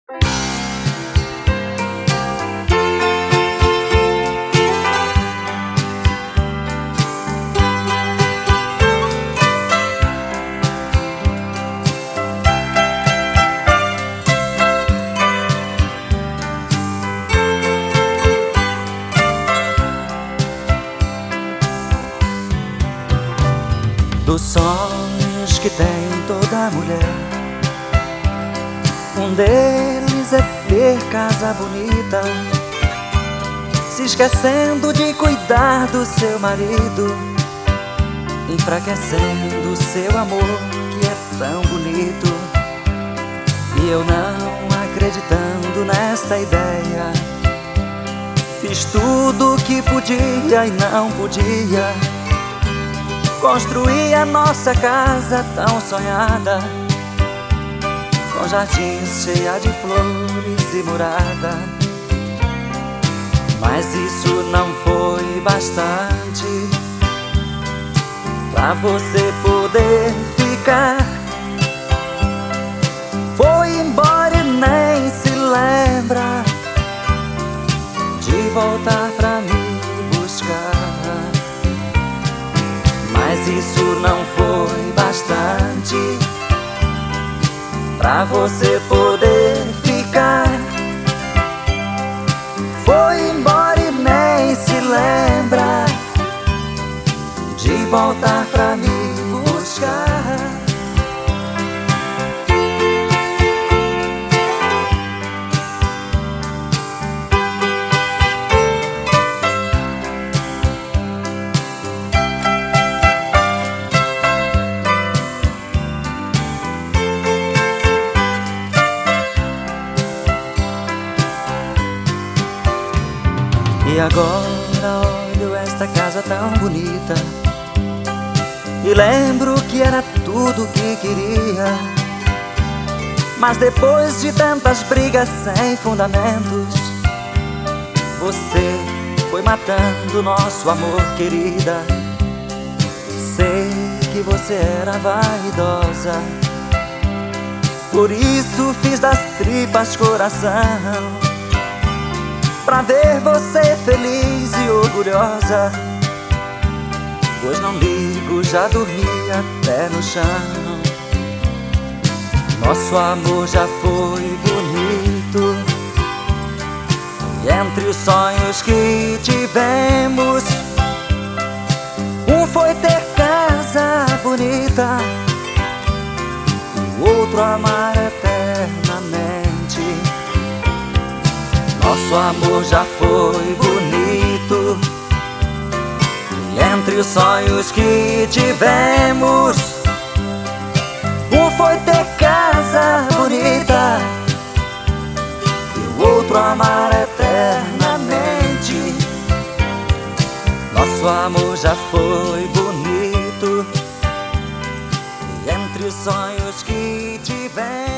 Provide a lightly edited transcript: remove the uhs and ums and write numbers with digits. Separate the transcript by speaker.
Speaker 1: Dos sonhos que tem toda mulher, um deles é ter casa bonita, se esquecendo de cuidar do seu marido, enfraquecendo seu amor que é tão bonito. E eu não acreditando nesta ideia, fiz tudo o que podia e não podia, construí a nossa casa tão sonhada, com jardins cheia de flores e morada. Mas isso não foi bastante pra você poder ficar. Foi embora e nem se lembra de voltar pra me buscar. Mas isso não foi bastante pra você poder ficar. Foi embora e nem se lembra de voltar pra me buscar. E agora olho esta casa tão bonita e lembro que era tudo que queria. Mas depois de tantas brigas sem fundamentos, você foi matando nosso amor, querida. Sei que você era vaidosa, por isso fiz das tripas coração, pra ver você feliz e orgulhosa. Pois não ligo, já dormi até no chão. Nosso amor já foi bonito, e entre os sonhos que tivemos, um foi ter casa bonita e o outro amar eternamente. Nosso amor já foi bonito, e entre os sonhos que tivemos, um foi ter casa bonita e o outro amar eternamente. Nosso amor já foi bonito, e entre os sonhos que tivemos,